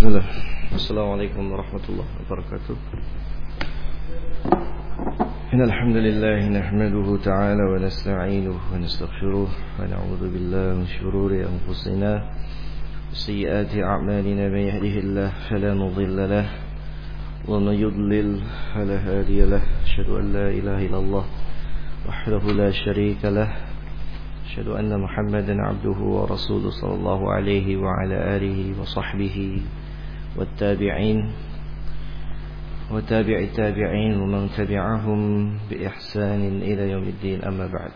Bismillah. Assalamualaikum warahmatullahi wabarakatuh. Innal hamdalillah nahmaduhu ta'ala wa nasta'inuhu wa nastaghfiruh wa na'udzu billahi min shururi anfusina wa sayyiati a'malina may yahdihillahu fala mudilla lahu wa may yudlil fala hadiya lahu. Asyhadu an la ilaha illallah wahdahu la syarika lahu. Asyhadu anna Muhammadan 'abduhu wa rasuluhu sallallahu alaihi wa ala alihi wa sahbihi والتابعين وتابع التابعين ومن تبعهم بإحسان إلى يوم الدين أما بعد.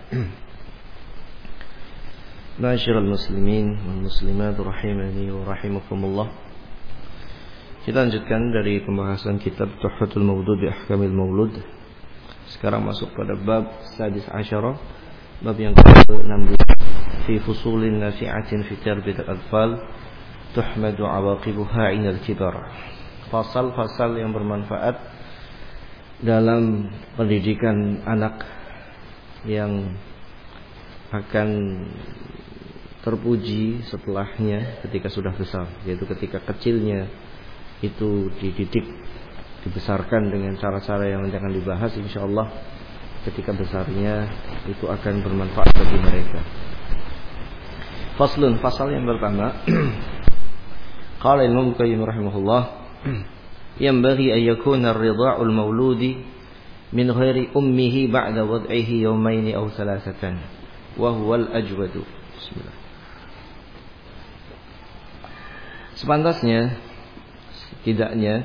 معاشر المسلمين والمسلمات rahimani wa rahimakumullah. Kita lanjutkan dari pembahasan kitab Tuhfatul Mawlud bi Ahkamil Mawlud. Sekarang masuk pada bab sadis asyara, bab yang ke-16 fi fusulin nafi'atin fi tarbiyat al-atfal tuhmadu awaqibuha 'indal kibar. Fasal-fasal yang bermanfaat dalam pendidikan anak yang akan terpuji setelahnya ketika sudah besar, yaitu ketika kecilnya itu dididik, dibesarkan dengan cara-cara yang akan dibahas, insyaallah ketika besarnya itu akan bermanfaat bagi mereka. Faslun, fasal yang pertama. Qala Imam Qayyim rahimahullah, yanbaghi an yakuna ar-ridha'u al-mawludi min ghairi ummihi ba'da wad'ihi yawmayn aw thalathatan wa huwa al-ajwadu. Bismillah. Sepantasnya, setidaknya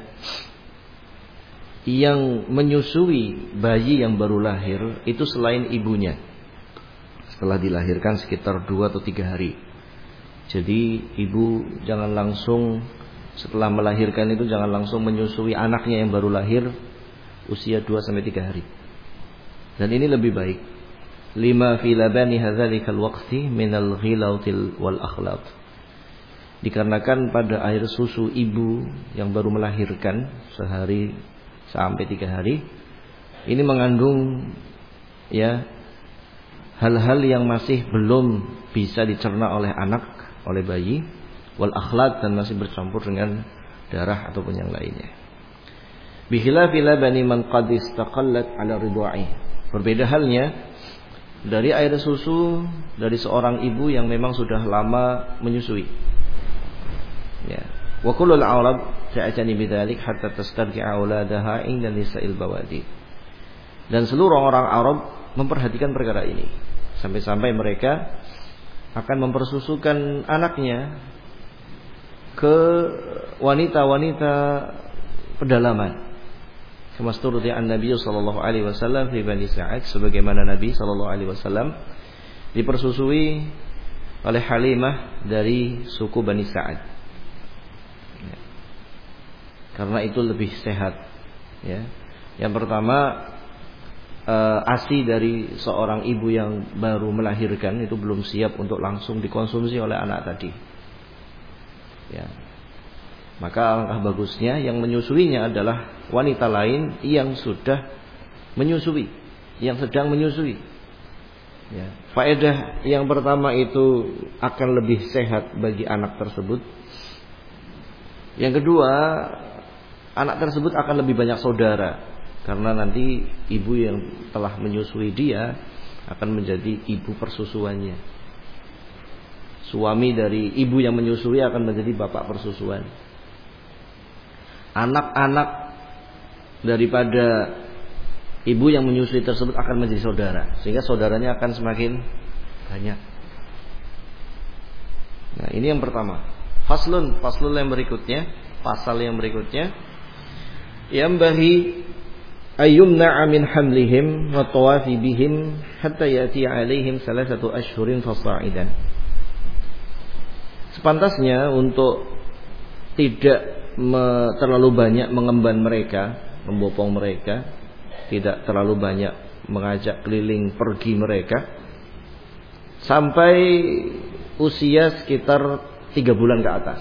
yang menyusui bayi yang baru lahir itu selain ibunya setelah dilahirkan sekitar 2 atau 3 hari. Jadi ibu jangan langsung setelah melahirkan itu jangan langsung menyusui anaknya yang baru lahir usia 2-3 hari. Dan ini lebih baik. Lima fi labani hadzalikal waqti minal ghilautil wal akhlaq. Dikarenakan pada air susu ibu yang baru melahirkan sehari sampai 3 hari ini mengandung ya hal-hal yang masih belum bisa dicerna oleh anak, oleh bayi, wal akhlaq, dan masih bercampur dengan darah ataupun yang lainnya. Bikhilafi labani man qad istaqallat ala ridwa'i. Berbeda halnya dari air susu dari seorang ibu yang memang sudah lama menyusui. Ya. Wa kullul arab ta'tani bidzalik hatta tastarji'a auladaha inda nisa'il bawadi. Dan seluruh orang Arab memperhatikan perkara ini sampai-sampai mereka akan mempersusukan anaknya ke wanita-wanita pedalaman. Kama sturdi an-Nabi sallallahu alaihi wasallam fi Bani Sa'ad, sebagaimana Nabi sallallahu alaihi wasallam dipersusui oleh Halimah dari suku Bani Sa'ad. Ya. Karena itu lebih sehat. Ya. Yang pertama, ASI dari seorang ibu yang baru melahirkan itu belum siap untuk langsung dikonsumsi oleh anak tadi. Ya. Maka alangkah bagusnya yang menyusuinya adalah wanita lain yang sudah menyusui, yang sedang menyusui. Ya. Faedah yang pertama itu akan lebih sehat bagi anak tersebut. Yang kedua, anak tersebut akan lebih banyak saudara. Karena nanti ibu yang telah menyusui dia akan menjadi ibu persusuannya. Suami dari ibu yang menyusui akan menjadi bapak persusuan. Anak-anak daripada ibu yang menyusui tersebut akan menjadi saudara, sehingga saudaranya akan semakin banyak. Nah, ini yang pertama. Faslun yang berikutnya, pasal yang berikutnya, yambahi ayyumna'a min hamlihim wa tawafi bihim hatta yati 'alaihim 3 ashhurin fasa'idan. Sepantasnya untuk tidak terlalu banyak mengemban mereka, membopong mereka, tidak terlalu banyak mengajak keliling pergi mereka sampai usia sekitar 3 bulan ke atas.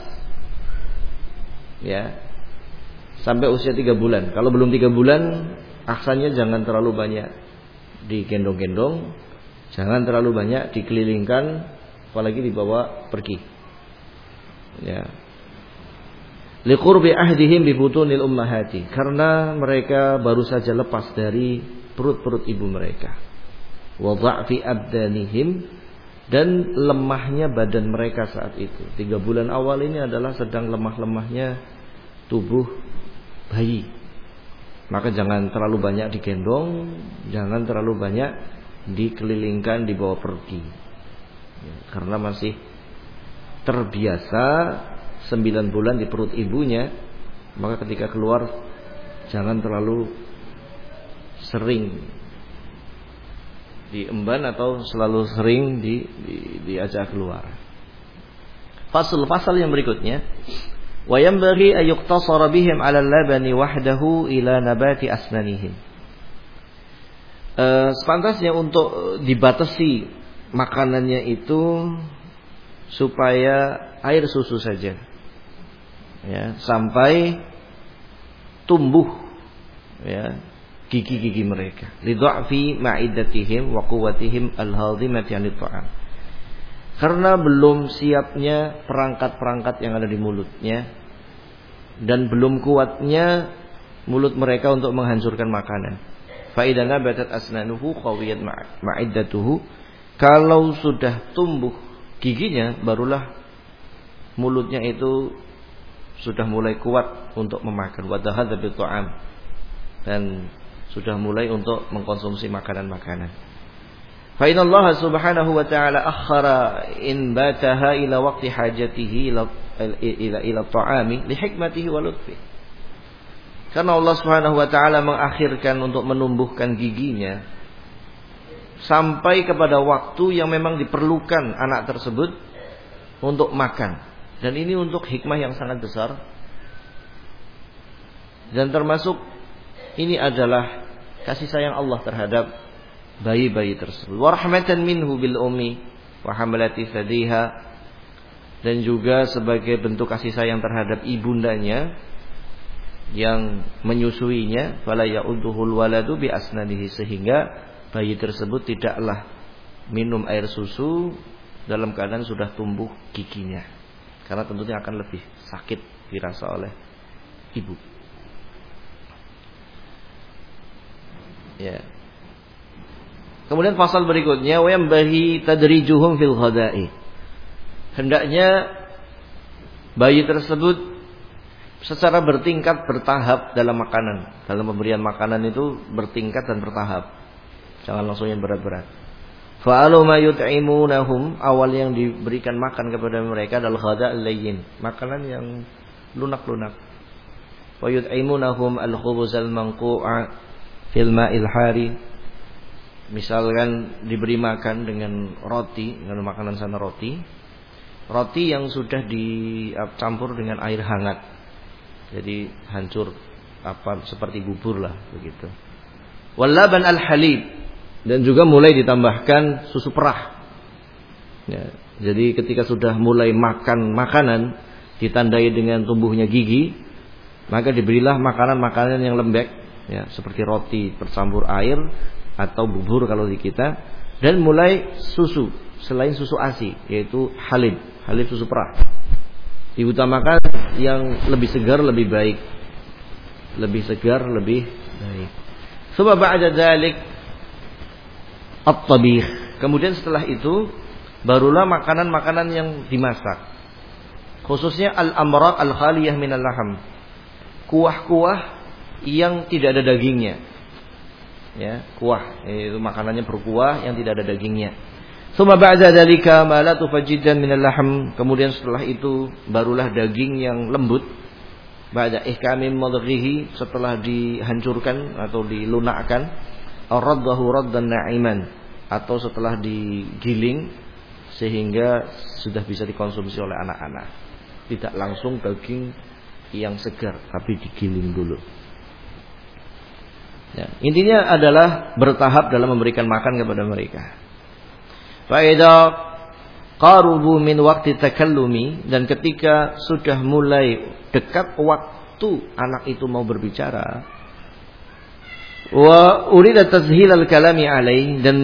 Ya. Sampai usia 3 bulan. Kalau belum 3 bulan, aksanya jangan terlalu banyak digendong-gendong, jangan terlalu banyak dikelilingkan, apalagi dibawa pergi. Ya. Liqurbi ahdihim bi butunil ummahati, karena mereka baru saja lepas dari perut-perut ibu mereka. Wa dha'fi abdanihim, dan lemahnya badan mereka saat itu. 3 bulan awal ini adalah sedang lemah-lemahnya tubuh bayi. Maka jangan terlalu banyak digendong, jangan terlalu banyak dikelilingkan, dibawa pergi. Karena masih terbiasa 9 bulan di perut ibunya, maka ketika keluar jangan terlalu sering diemban atau selalu sering diajak keluar. Fasal yang berikutnya, wa yanbaghi an yuqtasara bihim 'ala al-labani wahdahu ila nabati asnanihim. Sepantasnya untuk dibatasi makanannya itu supaya air susu saja, ya, sampai tumbuh, ya, gigi-gigi mereka. Lidha'fi ma'idatihim wa quwwatihim al-hadhimati 'anil ta'am. Karena belum siapnya perangkat-perangkat yang ada di mulutnya, dan belum kuatnya mulut mereka untuk menghancurkan makanan. Fa idza nabatat asnanuhu qawiyat ma'idatuhu, kalau sudah tumbuh giginya, barulah mulutnya itu sudah mulai kuat untuk memakan. Wa dhahadha bi ta'am, dan sudah mulai untuk mengkonsumsi makanan-makanan. Fa inna Allah subhanahu wa ta'ala akhara inbataha ila waqti hajatihi ila ta'ami li hikmatihi wa lutfi. Karena Allah subhanahu wa ta'ala mengakhirkan untuk menumbuhkan giginya sampai kepada waktu yang memang diperlukan anak tersebut untuk makan. Dan ini untuk hikmah yang sangat besar. Dan termasuk ini adalah kasih sayang Allah terhadap bayi-bayi tersebut. Wa rahmatan minhu bil ummi wa hamalati thadiha, dan juga sebagai bentuk kasih sayang terhadap ibundanya yang menyusuinya. Fala ya'uduhul waladu bi asnadihi, sehingga bayi tersebut tidaklah minum air susu dalam keadaan sudah tumbuh giginya, karena tentunya akan lebih sakit dirasa oleh ibu. Ya. Kemudian pasal berikutnya, wa yanbaghi tadrijuhum fil ghada'i. Hendaknya bayi tersebut secara bertingkat, bertahap dalam makanan. Dalam pemberian makanan itu bertingkat dan bertahap. Jangan langsung yang berat-berat. Fa'alu ma yut'imunahum, awal yang diberikan makan kepada mereka adalah ghada' al-layyin, makanan yang lunak-lunak. Wa yut'imunahum al-khubuz al-manqu'a fil ma'il hari. Misalkan diberi makan dengan roti, dengan makanan sana roti yang sudah dicampur dengan air hangat, jadi hancur seperti bubur lah begitu. Wal laban al-halib, dan juga mulai ditambahkan susu perah. Ya, jadi ketika sudah mulai makan makanan ditandai dengan tumbuhnya gigi, maka diberilah makanan-makanan yang lembek, ya, seperti roti bercampur air atau bubur kalau di kita, dan mulai susu selain susu ASI, yaitu halib susu perah. Diutamakan yang lebih segar lebih baik. Sebab ba'da dzalik at-tabikh. Kemudian setelah itu barulah makanan-makanan yang dimasak. Khususnya al-amraq al-khaliyah minal laham. Kuah-kuah yang tidak ada dagingnya. Ya, kuah, itu makanannya berkuah yang tidak ada dagingnya. Tsumma ba'da dzalika ma la tufajjidan minal lahm. Kemudian setelah itu barulah daging yang lembut. Ba'da ihkamim madghihi, setelah dihancurkan atau dilunakkan, raddahu raddan na'iman, atau setelah digiling sehingga sudah bisa dikonsumsi oleh anak-anak. Tidak langsung daging yang segar, tapi digiling dulu. Ya, intinya adalah bertahap dalam memberikan makan kepada mereka. Fa idza qarubu min waqti takallumi, dan ketika sudah mulai dekat waktu anak itu mau berbicara, wa urida tashilal kalami alaih, dan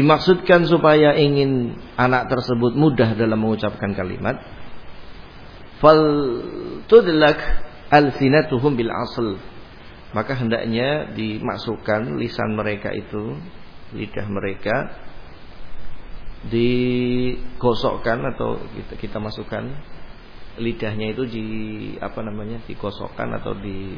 dimaksudkan supaya ingin anak tersebut mudah dalam mengucapkan kalimat, fal tudlak alsinatuhum bil asl, maka hendaknya dimasukkan lisan mereka itu, lidah mereka digosokkan atau kita masukkan lidahnya itu digosokkan atau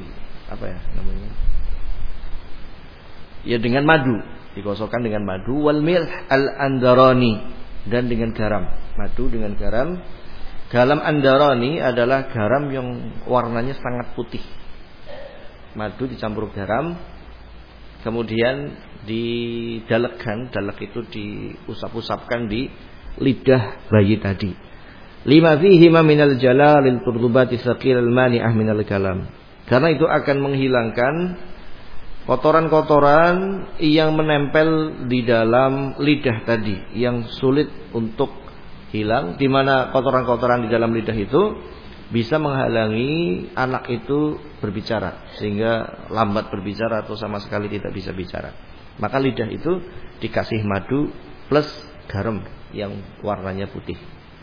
dengan madu, digosokkan dengan madu, wal milh al andarani, dan dengan garam, madu dengan garam. Garam andarani adalah garam yang warnanya sangat putih. Madu dicampur garam, kemudian didalekkan, dalek itu diusap-usapkan di lidah bayi tadi. Lima fihi ma minal jalalil turdubati saqilal mani'ah minal kalam. Karena itu akan menghilangkan kotoran-kotoran yang menempel di dalam lidah tadi, yang sulit untuk hilang, di mana kotoran-kotoran di dalam lidah itu bisa menghalangi anak itu berbicara, sehingga lambat berbicara atau sama sekali tidak bisa bicara. Maka lidah itu dikasih madu plus garam yang warnanya putih.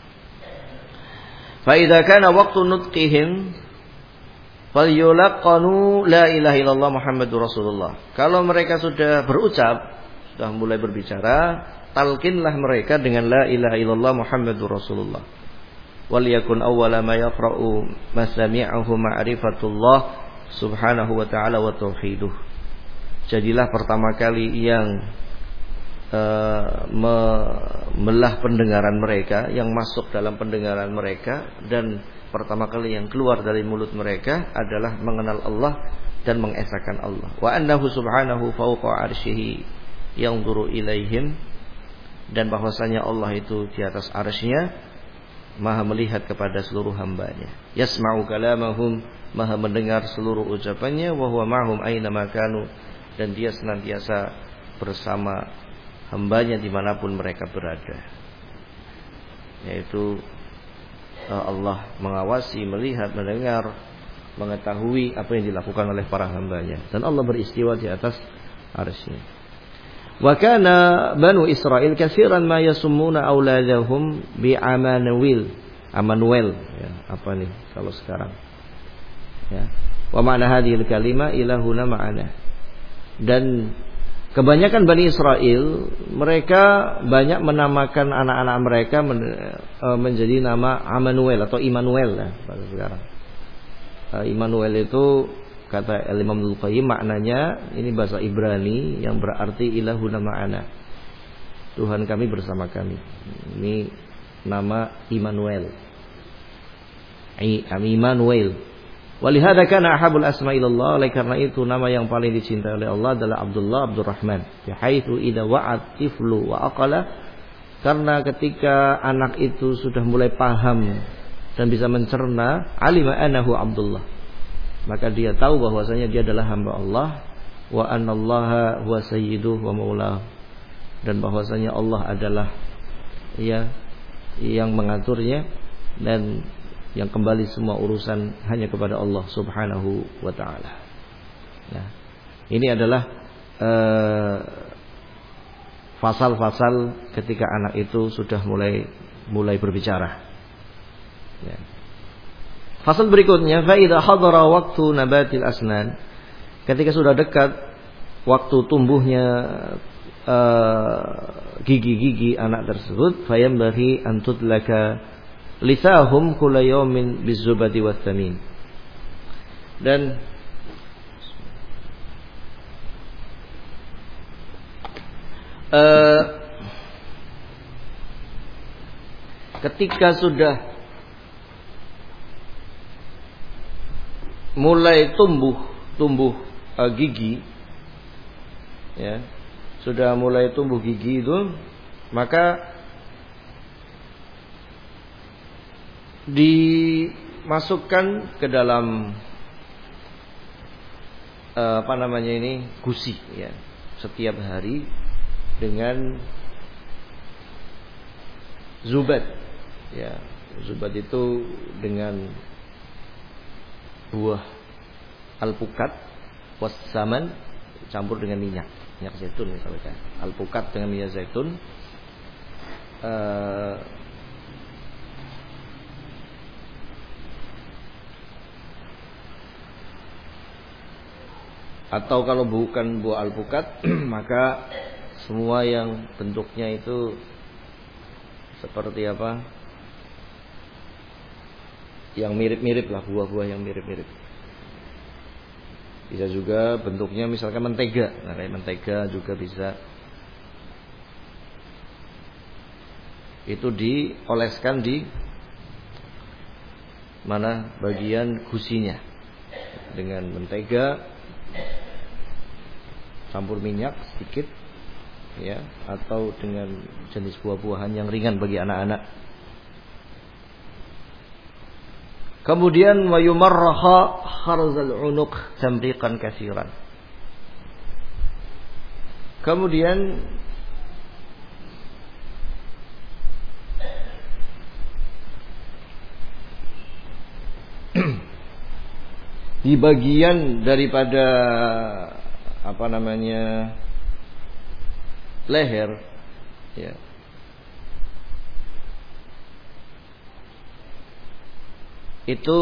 Fa idza kana waqtu nutqihim falyulaqanu la ilaha illallah Muhammadur Rasulullah. Kalau mereka sudah berucap, sudah mulai berbicara, talqinlah mereka dengan la ilaha illallah Muhammadur Rasulullah. Wal yakun awwala ma yaqra'u masami'ahu ma'rifatullah subhanahu wa ta'ala wa tauhiduh. Jadilah pertama kali yang memelah pendengaran mereka, yang masuk dalam pendengaran mereka, dan pertama kali yang keluar dari mulut mereka adalah mengenal Allah dan mengesahkan Allah. Wa annahu subhanahu fawqa arsyihi yanzuru ilaihim, dan bahwasanya Allah itu di atas arsy-Nya, Maha melihat kepada seluruh hambanya. Yasma'u kalamahum, Maha mendengar seluruh ucapannya. Wa huwa ma'hum aina ma kanu, dan Dia senantiasa bersama hambanya dimanapun mereka berada. Yaitu Allah mengawasi, melihat, mendengar, mengetahui apa yang dilakukan oleh para hambanya, dan Allah beristiwa di atas arsy-Nya. Wa kana banu Israil katsiran ma yasummuna auladahum bi Amanuel, ya, apa nih kalau sekarang? Ya. Wa ma'na hadhil kalimah ilahuna ma'ana. Dan kebanyakan Bani Israel, mereka banyak menamakan anak-anak mereka menjadi nama Amanuel atau Immanuel ya, pada sekarang. Immanuel itu kata Imam Al-Qayyim maknanya ini bahasa Ibrani yang berarti ilahuna ma'ana, Tuhan kami bersama kami. Ini nama Immanuel. Immanuel. Walihada kana ahabul asma ilallah, oleh karena itu nama yang paling dicintai oleh Allah adalah Abdullah, Abdurrahman. Bihaitsu idza wa'at tiflu wa aqala, karena ketika anak itu sudah mulai paham dan bisa mencerna, alima annahu Abdullah, maka dia tahu bahwasanya dia adalah hamba Allah, wa annallaha huwa sayyiduhu wa maulahu, dan bahwasanya Allah adalah yang mengaturnya, dan yang kembali semua urusan hanya kepada Allah subhanahu wa ta'ala. Nah, ini adalah fasal-fasal ketika anak itu sudah mulai berbicara. Ya. Fasal berikutnya, fa idza hadara waqtu nabatil asnan, ketika sudah dekat waktu tumbuhnya gigi-gigi anak tersebut, fayambaghi an tudlaka lisahum kulla yawmin bizubadi wastamin. Dan ketika sudah mulai tumbuh gigi, ya, sudah mulai tumbuh gigi itu, maka dimasukkan ke dalam gusi, ya, setiap hari dengan zubat, ya. Zubat itu dengan buah alpukat wassaman campur dengan minyak zaitun misalnya. Alpukat dengan minyak zaitun, Atau kalau bukan buah alpukat maka semua yang bentuknya itu seperti apa? Yang mirip-mirip lah, buah-buah yang mirip-mirip. Bisa juga bentuknya misalkan mentega. Nah, kayak mentega juga bisa. Itu dioleskan di mana bagian gusinya dengan mentega, campur minyak sedikit, ya, atau dengan jenis buah-buahan yang ringan bagi anak-anak. Kemudian wa yumarraha kharzal unuq tamriqan katsiran. Kemudian di bagian daripada apa namanya leher, ya, itu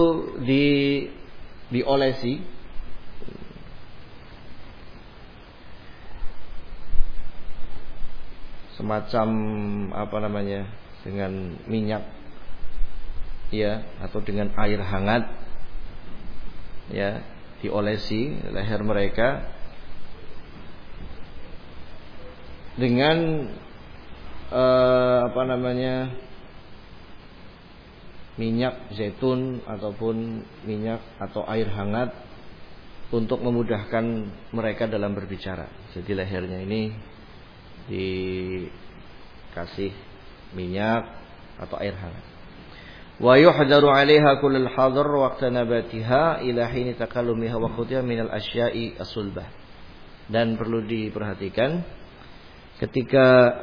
diolesi semacam apa namanya dengan minyak, ya, atau dengan air hangat, ya, diolesi leher mereka dengan apa namanya minyak zaitun ataupun minyak atau air hangat untuk memudahkan mereka dalam berbicara. Jadi lehernya ini dikasih minyak atau air hangat. Wa yuhdaru 'alaiha kullul hadar waqta nabatiha ila hini takallumiha wa khutiha minal asya'i as-sulbah. Dan perlu diperhatikan ketika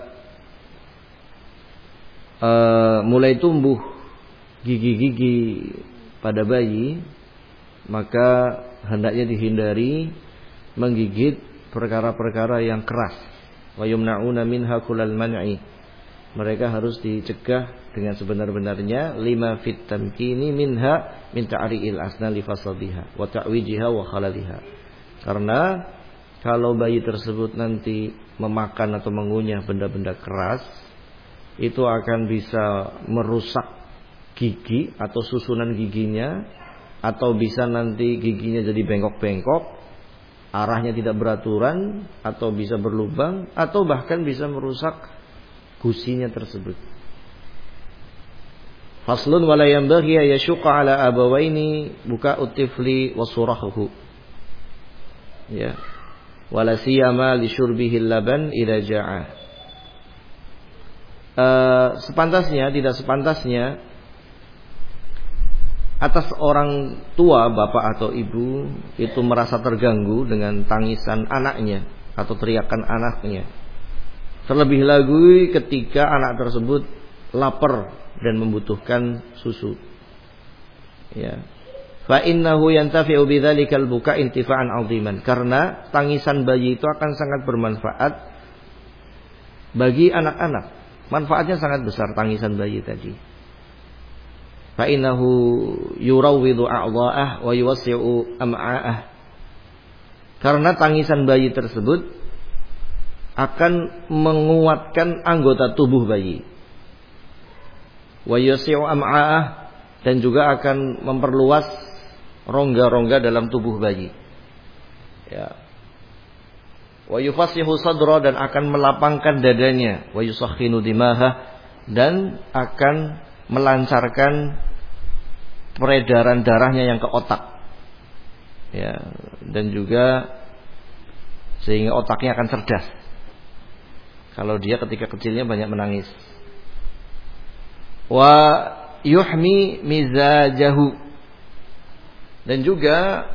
mulai tumbuh gigi-gigi pada bayi, maka hendaknya dihindari menggigit perkara-perkara yang keras. Wa yumna'una minha kullal man'i. Mereka harus dicegah dengan sebenar-benarnya lima fit tamkini minha min ta'ri'il asna li fasadiha wa ta'wijiha wa khalaliha. Karena kalau bayi tersebut nanti memakan atau mengunyah benda-benda keras, itu akan bisa merusak gigi atau susunan giginya, atau bisa nanti giginya jadi bengkok-bengkok, arahnya tidak beraturan, atau bisa berlubang, atau bahkan bisa merusak gusinya tersebut. Faslun wala yanbaghi yashqa ala abawaini buka'ut tifli wa surahuhu. Ya. Wala siyama li syurbihi laban idza ja'a. Sepantasnya, tidak sepantasnya atas orang tua, bapak atau ibu, itu merasa terganggu dengan tangisan anaknya atau teriakan anaknya. Terlebih lagi ketika anak tersebut lapar dan membutuhkan susu. Ya. Fa innahu yantafi'u bidzalikal buka intifa'an 'aziman. Karena tangisan bayi itu akan sangat bermanfaat bagi anak-anak. Manfaatnya sangat besar tangisan bayi tadi. Fa innahu yurawwidu a'dha'ah wa yuwassi'u am'a'ah. Karena tangisan bayi tersebut akan menguatkan anggota tubuh bayi. Wa yuwassi'u am'a'ah, dan juga akan memperluas rongga-rongga dalam tubuh bayi. Ya. Wa yufassihu sadra, dan akan melapangkan dadanya. Wa yusakhinu dimaha, dan akan melancarkan peredaran darahnya yang ke otak. Ya, dan juga sehingga otaknya akan cerdas. Kalau dia ketika kecilnya banyak menangis. Wa yuhmi mizajahu, dan juga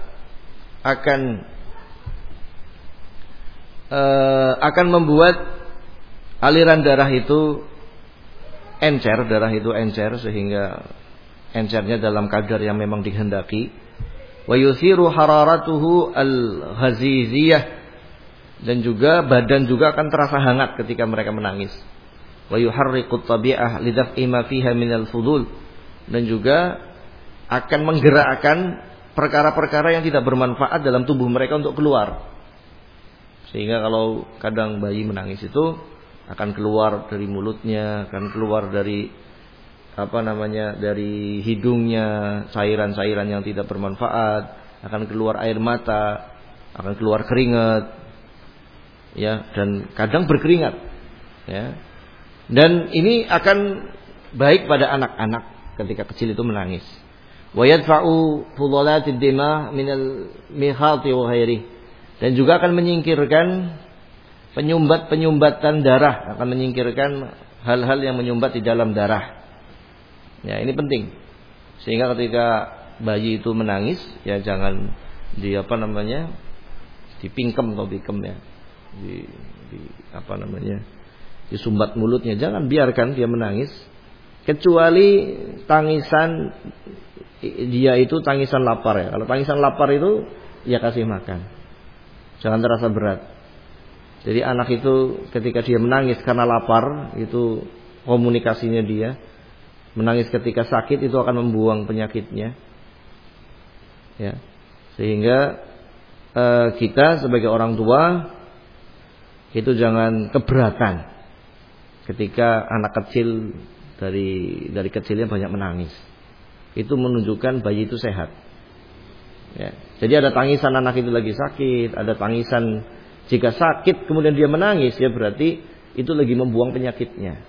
akan membuat aliran darah itu encer, sehingga encernya dalam kadar yang memang dikehendaki. Wa yuthiru hararatuhu al-ghaziziyah, dan juga badan juga akan terasa hangat ketika mereka menangis. Wa yuharriqut tabi'ah lidaf'i ma fiha minal fudul, dan juga akan menggerakkan perkara-perkara yang tidak bermanfaat dalam tubuh mereka untuk keluar. Sehingga kalau kadang bayi menangis itu akan keluar dari mulutnya, akan keluar dari dari hidungnya cairan-cairan yang tidak bermanfaat, akan keluar air mata, akan keluar keringat, ya, dan kadang berkeringat, ya. Dan ini akan baik pada anak-anak ketika kecil itu menangis. Wa yadfa'u fudalatid dima minal mikhati wa ghairi. Dan juga akan menyingkirkan penyumbatan darah, akan menyingkirkan hal-hal yang menyumbat di dalam darah. Ya, ini penting. Sehingga ketika bayi itu menangis, ya jangan dipingkem atau dikem, ya. Disumbat mulutnya, jangan biarkan dia menangis kecuali tangisan dia itu tangisan lapar, ya. Kalau tangisan lapar itu ya kasih makan. Jangan terasa berat. Jadi anak itu ketika dia menangis karena lapar, itu komunikasinya dia. Menangis ketika sakit itu akan membuang penyakitnya. Ya. Sehingga kita sebagai orang tua itu jangan keberatan ketika anak kecil dari kecilnya banyak menangis. Itu menunjukkan bayi itu sehat. Ya. Jadi ada tangisan anak itu lagi sakit, ada tangisan jika sakit kemudian dia menangis, ya berarti itu lagi membuang penyakitnya.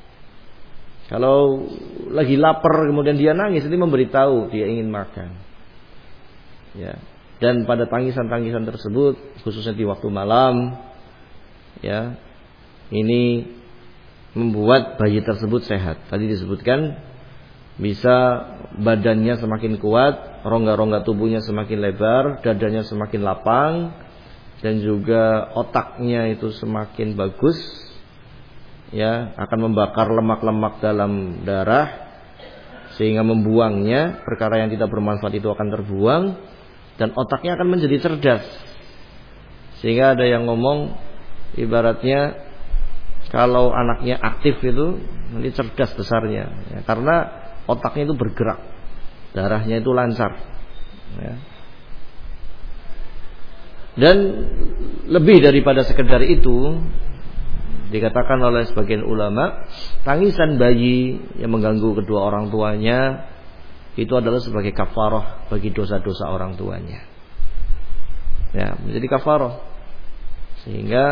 Kalau lagi lapar kemudian dia nangis, ini memberitahu dia ingin makan. Ya. Dan pada tangisan-tangisan tersebut, khususnya di waktu malam, ya, ini membuat bayi tersebut sehat. Tadi disebutkan bisa badannya semakin kuat, rongga-rongga tubuhnya semakin lebar, dadanya semakin lapang, dan juga otaknya itu semakin bagus, ya, akan membakar lemak-lemak dalam darah sehingga membuangnya, perkara yang tidak bermanfaat itu akan terbuang, dan otaknya akan menjadi cerdas. Sehingga ada yang ngomong ibaratnya kalau anaknya aktif itu nanti cerdas besarnya, ya, karena otaknya itu bergerak, darahnya itu lancar, ya. Dan lebih daripada sekedar itu, dikatakan oleh sebagian ulama, tangisan bayi yang mengganggu kedua orang tuanya itu adalah sebagai kafarah bagi dosa-dosa orang tuanya, ya, menjadi kafarah. Sehingga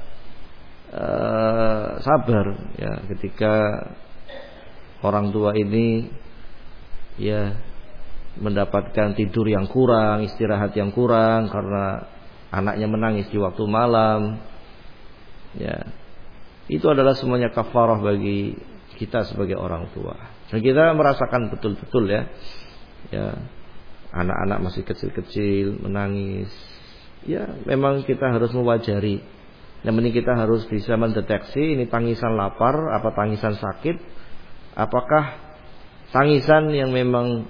sabar, ya, ketika orang tua ini, ya, mendapatkan tidur yang kurang, istirahat yang kurang karena anaknya menangis di waktu malam, ya, itu adalah semuanya kafarah bagi kita sebagai orang tua. Dan kita merasakan betul-betul, ya, anak-anak masih kecil-kecil menangis, ya, memang kita harus mewajari. Yang penting kita harus bisa mendeteksi ini tangisan lapar apa tangisan sakit, apakah tangisan yang memang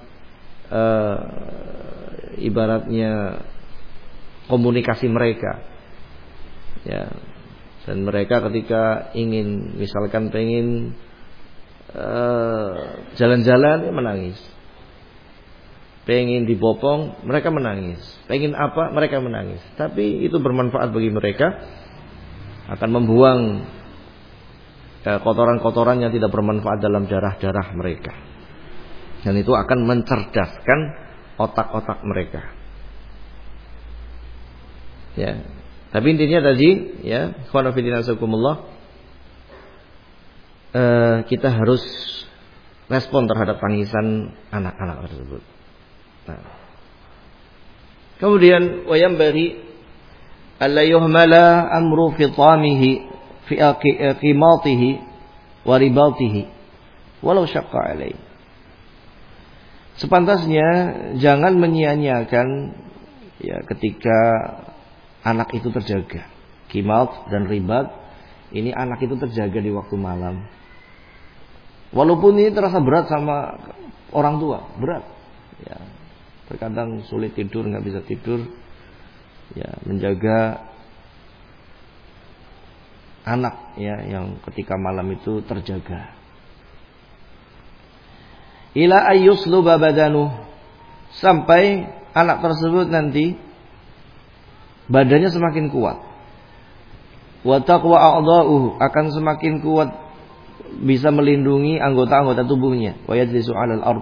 ibaratnya komunikasi mereka, ya, dan mereka ketika ingin, misalkan pengen jalan-jalan, menangis, pengen dibopong mereka menangis, pengen apa mereka menangis, tapi itu bermanfaat bagi mereka, akan membuang kotoran-kotoran yang tidak bermanfaat dalam darah-darah mereka, dan itu akan mencerdaskan otak-otak mereka, ya. Tapi intinya tadi, ya, ikhwan fillah azakumullah, kita harus respon terhadap tangisan anak-anak tersebut. Nah. Kemudian wayam bari alla yuhmala amru fitamihi fi qimatihi wa ribatihi walau syaqqa alaihi. Sepantasnya jangan menyia-nyiakan, ya, ketika anak itu terjaga. Qimat dan ribat, ini anak itu terjaga di waktu malam. Walaupun ini terasa berat sama orang tua, berat, ya. Terkadang sulit tidur, nggak bisa tidur, ya, menjaga anak, ya, yang ketika malam itu terjaga. Ila ayyusluba badanu, sampai anak tersebut nanti badannya semakin kuat, wa taqwa a'dha'uhu, akan semakin kuat bisa melindungi anggota-anggota tubuhnya, wa yajlisu 'alal ard,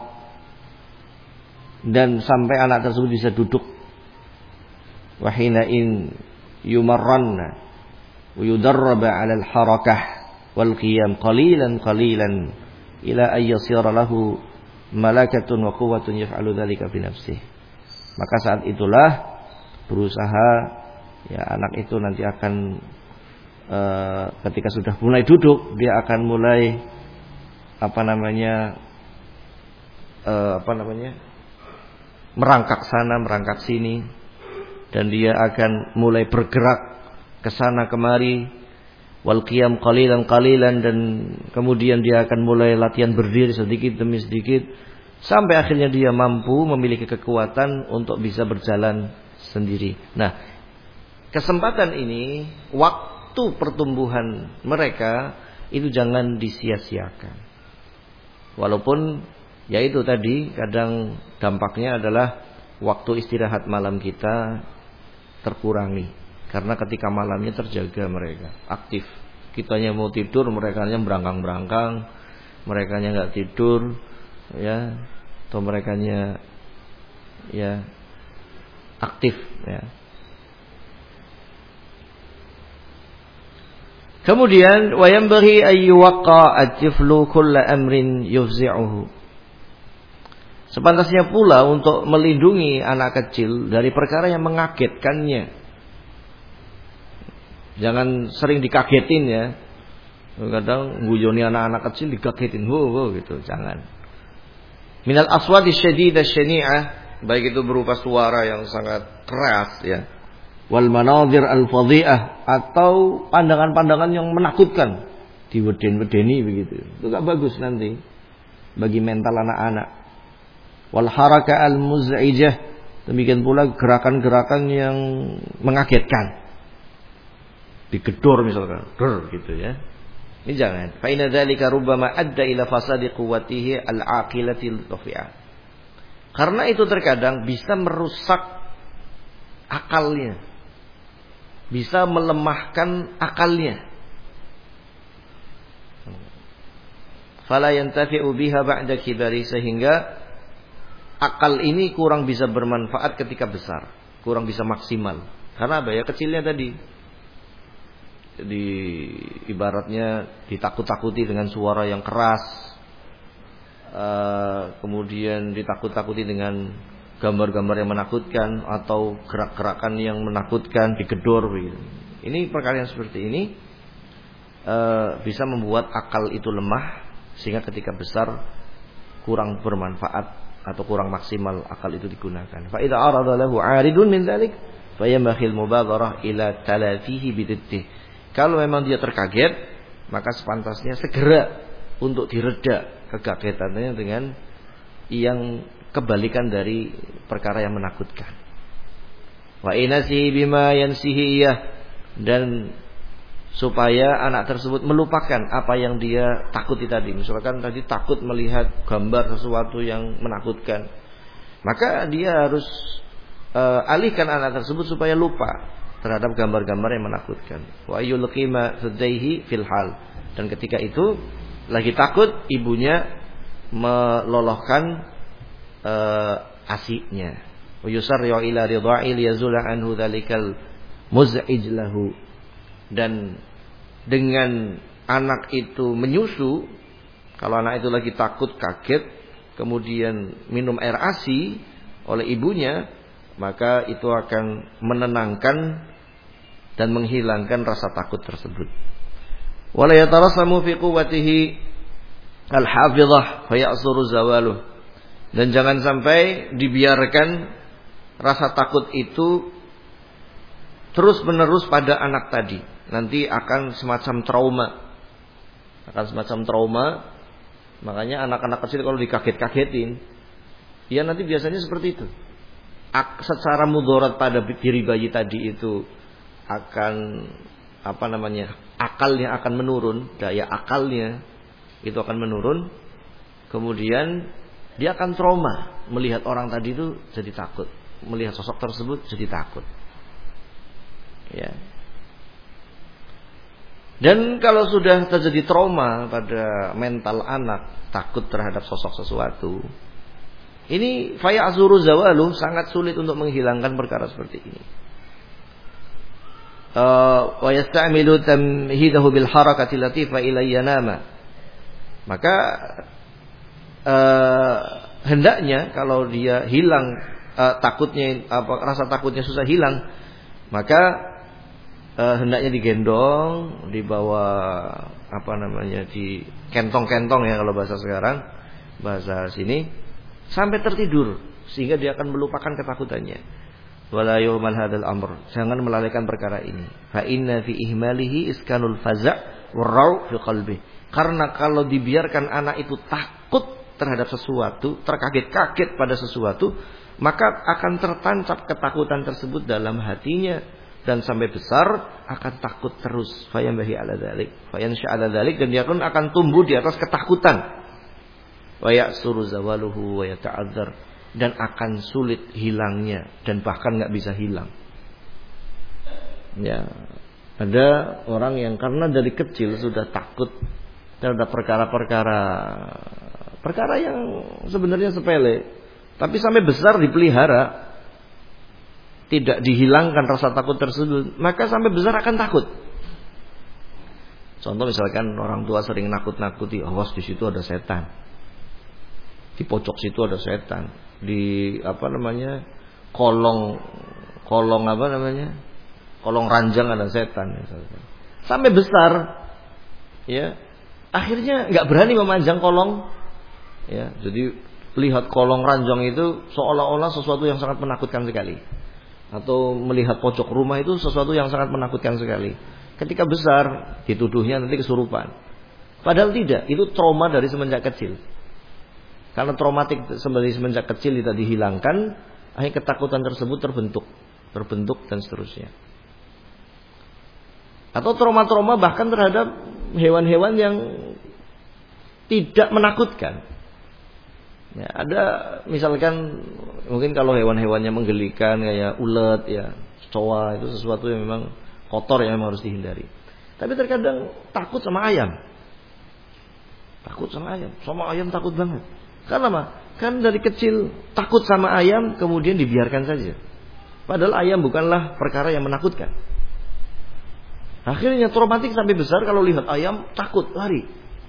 dan sampai anak tersebut bisa duduk, wa hinain yumarranna wa yudarraba 'alal harakah wal qiyam qalilan ila ay yasira lahu malakatun wa quwwatun yaf'alu dzalika fi nafsihi. Maka saat itulah berusaha ya anak itu nanti akan ketika sudah mulai duduk, dia akan mulai merangkak sana merangkak sini, dan dia akan mulai bergerak ke sana kemari, wal qiyam qalilan, dan kemudian dia akan mulai latihan berdiri sedikit demi sedikit sampai akhirnya dia mampu memiliki kekuatan untuk bisa berjalan sendiri. Nah, kesempatan ini, waktu pertumbuhan mereka itu jangan disia-siakan. Walaupun ya itu tadi kadang dampaknya adalah waktu istirahat malam kita terkurangi, karena ketika malamnya terjaga mereka aktif. Kitanya mau tidur, merekanya berangkang-berangkang, merekanya nggak tidur, ya, atau merekanya ya aktif, ya. Kemudian wa yanbaghi ay yuwaqqa at-tiflu kull amrin yufzi'uhu. Sepantasnya pula untuk melindungi anak kecil dari perkara yang mengagetkannya. Jangan sering dikagetin, ya. Kadang guyoni anak-anak kecil dikagetin, gitu, jangan. Minal aswati syadidah syani'ah, baik itu berupa suara yang sangat keras, ya. Wal manadhir al-fadhi'ah, atau pandangan-pandangan yang menakutkan, diweden-wedeni begitu. Itu enggak bagus nanti bagi mental anak-anak. Wal haraka al-muz'ijah, demikian pula gerakan-gerakan yang mengagetkan. Digedor misalkan, gitu, ya. Ini jangan. Fa inna dzalika rubbama adda ila fasadi quwwatihi al-aqilatil rafi'ah. Karena itu terkadang bisa merusak akalnya, bisa melemahkan akalnya. Fala yantafi'u biha ba'da kibari, sehingga akal ini kurang bisa bermanfaat ketika besar, kurang bisa maksimal. Karena apa ya? Kecilnya tadi ibaratnya ditakut-takuti dengan suara yang keras, kemudian ditakut-takuti dengan gambar-gambar yang menakutkan atau gerak-gerakan yang menakutkan, digedor begitu. Ini perkara yang seperti ini bisa membuat akal itu lemah, sehingga ketika besar kurang bermanfaat atau kurang maksimal akal itu digunakan. Fa idza arada lahu 'aridun min dzalik fa yamkhil mubadharah ila talafihi bididdih. Kalau memang dia terkaget, maka sepantasnya segera untuk direda kekagetannya dengan yang kebalikan dari perkara yang menakutkan. Wa inasihi bima yansihi iyah, dan supaya anak tersebut melupakan apa yang dia takuti tadi. Misalkan tadi takut melihat gambar sesuatu yang menakutkan, maka dia harus alihkan anak tersebut supaya lupa terhadap gambar-gambar yang menakutkan. Wa yulqima fadaihi fil hal, dan ketika itu lagi takut, ibunya melolohkan asiknya. Wa yusarri'u ila ridha'il yazula anhu dzalikal muz'ij lahu, dan dengan anak itu menyusu, kalau anak itu lagi takut, kaget, kemudian minum air ASI oleh ibunya, maka itu akan menenangkan dan menghilangkan rasa takut tersebut. Wala yatarassamu fi quwwatihi al-hafizah fa ya'suru zawaluh, dan jangan sampai dibiarkan rasa takut itu terus-menerus pada anak tadi. Nanti akan semacam trauma. Makanya anak-anak kecil kalau dikaget-kagetin, ya nanti biasanya seperti itu. Secara mudarat pada diri bayi tadi itu akan akalnya akan menurun, daya akalnya itu akan menurun. Kemudian dia akan trauma, melihat orang tadi itu jadi takut, melihat sosok tersebut jadi takut, ya. Dan kalau sudah terjadi trauma pada mental anak, takut terhadap sosok sesuatu, ini fayazuru zawalu, sangat sulit untuk menghilangkan perkara seperti ini. Wa yasta'milu tamhidahu bil harakati latifa ila yanama. Maka hendaknya kalau dia hilang takutnya, rasa takutnya susah hilang, maka hendaknya digendong, dibawa di kentong-kentong ya kalau bahasa sekarang, bahasa sini, sampai tertidur sehingga dia akan melupakan ketakutannya. Wala yu'mal hadzal amr, jangan melalaikan perkara ini. Fa inna fi ihmalihi iskanul faza' war fi qalbi. Karena kalau dibiarkan anak itu takut terhadap sesuatu, terkaget-kaget pada sesuatu, maka akan tertancap ketakutan tersebut dalam hatinya. Dan sampai besar akan takut terus. Fayanbahi ala dzalik, fayansha ala dzalik, dan dia pun akan tumbuh di atas ketakutan. Wa ya'suru zawaluhu wa yata'adzar, dan akan sulit hilangnya dan bahkan enggak bisa hilang. Ya, ada orang yang karena dari kecil sudah takut terhadap perkara yang sebenarnya sepele, tapi sampai besar dipelihara, tidak dihilangkan rasa takut tersebut, maka sampai besar akan takut. Contoh misalkan orang tua sering nakut-nakuti, awas di situ ada setan, di pojok situ ada setan, di kolong kolong ranjang ada setan, misalkan. Sampai besar, ya, akhirnya nggak berani memanjang kolong, ya. Jadi lihat kolong ranjang itu seolah-olah sesuatu yang sangat menakutkan sekali. Atau melihat pojok rumah itu sesuatu yang sangat menakutkan sekali. Ketika besar dituduhnya nanti kesurupan. Padahal tidak, itu trauma dari semenjak kecil. Karena traumatik semenjak kecil tidak dihilangkan, akhirnya ketakutan tersebut terbentuk dan seterusnya. Atau trauma-trauma bahkan terhadap hewan-hewan yang tidak menakutkan. Ya, ada misalkan mungkin kalau hewan-hewannya menggelikan kayak ulet, ya, kecoa, itu sesuatu yang memang kotor yang memang harus dihindari. Tapi terkadang takut sama ayam. Sama ayam takut banget. Karena apa? Kan dari kecil takut sama ayam, kemudian dibiarkan saja. Padahal ayam bukanlah perkara yang menakutkan. Akhirnya traumatik sampai besar, kalau lihat ayam takut, lari.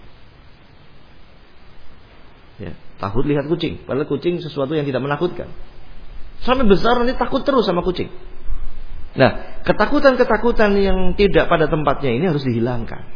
Ya, takut lihat kucing, padahal kucing sesuatu yang tidak menakutkan. Sampai besar nanti takut terus sama kucing. Nah, ketakutan-ketakutan yang tidak pada tempatnya ini harus dihilangkan.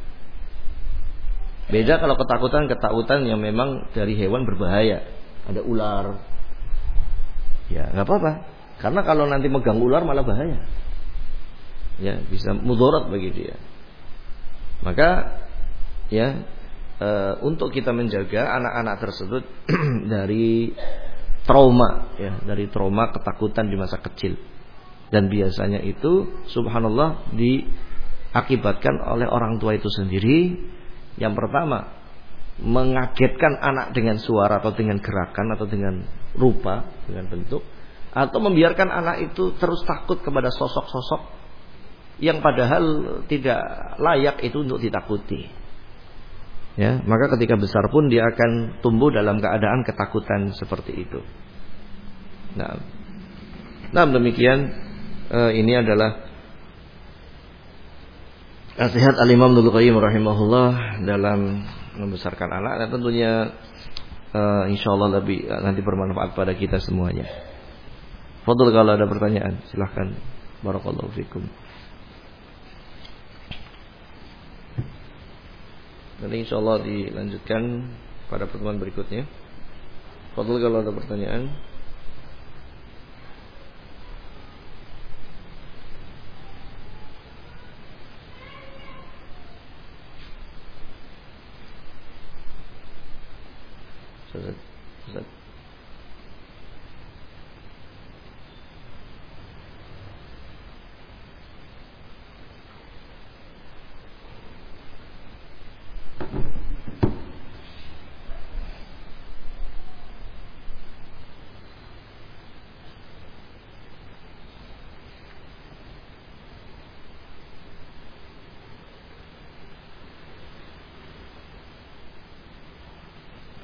Beda kalau ketakutan yang memang dari hewan berbahaya. Ada ular, ya nggak apa-apa, karena kalau nanti megang ular malah bahaya. Ya, bisa mudarat bagi dia. Maka ya, untuk kita menjaga anak-anak tersebut dari trauma, ya, dari trauma ketakutan di masa kecil. Dan biasanya itu subhanallah diakibatkan oleh orang tua itu sendiri. Yang pertama, mengagetkan anak dengan suara atau dengan gerakan atau dengan rupa, dengan bentuk, atau membiarkan anak itu terus takut kepada sosok-sosok yang padahal tidak layak itu untuk ditakuti. Ya, maka ketika besar pun dia akan tumbuh dalam keadaan ketakutan seperti itu. Nah demikian, ini adalah nasihat Al-Imam Ibnu Qayyim rahimahullah dalam membesarkan anak, dan tentunya insyaallah lebih nanti bermanfaat pada kita semuanya. Fadhil, kalau ada pertanyaan silahkan. Barakallahu fikum. Nanti insyaallah dilanjutkan pada pertemuan berikutnya. Fadhil, kalau ada pertanyaan. Ustaz.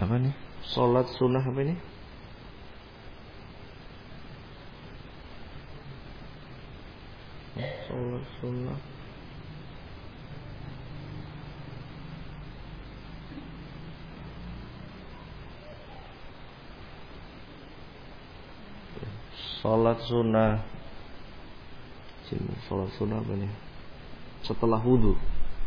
Apa nih? Salat sunnah apa ini? Salat sunnah. Salat sunnah. Salat sunnah apa nih? Setelah wudu.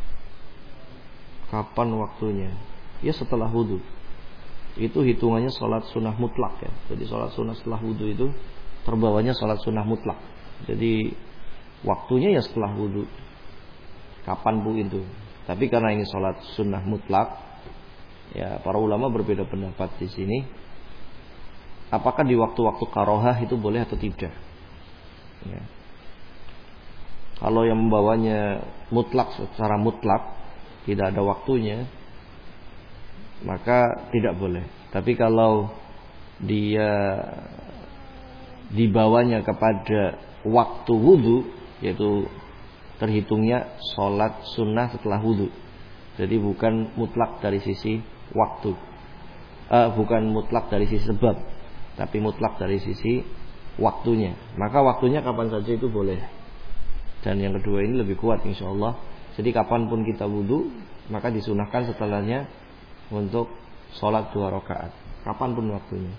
Kapan waktunya? Ya setelah wudu. Itu hitungannya salat sunnah mutlak ya. Jadi salat sunnah setelah wudu itu terbawanya salat sunnah mutlak. Jadi waktunya ya setelah wudu. Kapan bu itu? Tapi karena ini salat sunnah mutlak, ya para ulama berbeda pendapat di sini. Apakah di waktu-waktu karohah itu boleh atau tidak? Ya. Kalau yang membawanya mutlak secara mutlak, tidak ada waktunya, maka tidak boleh. Tapi kalau dia dibawanya kepada waktu wudu, yaitu terhitungnya sholat sunnah setelah wudu. Jadi bukan mutlak dari sisi waktu, bukan mutlak dari sisi sebab, tapi mutlak dari sisi waktunya. Maka waktunya kapan saja itu boleh. Dan yang kedua ini lebih kuat insyaallah. Jadi kapanpun kita wudu, maka disunahkan setelahnya untuk sholat 2 rakaat. Kapanpun waktunya.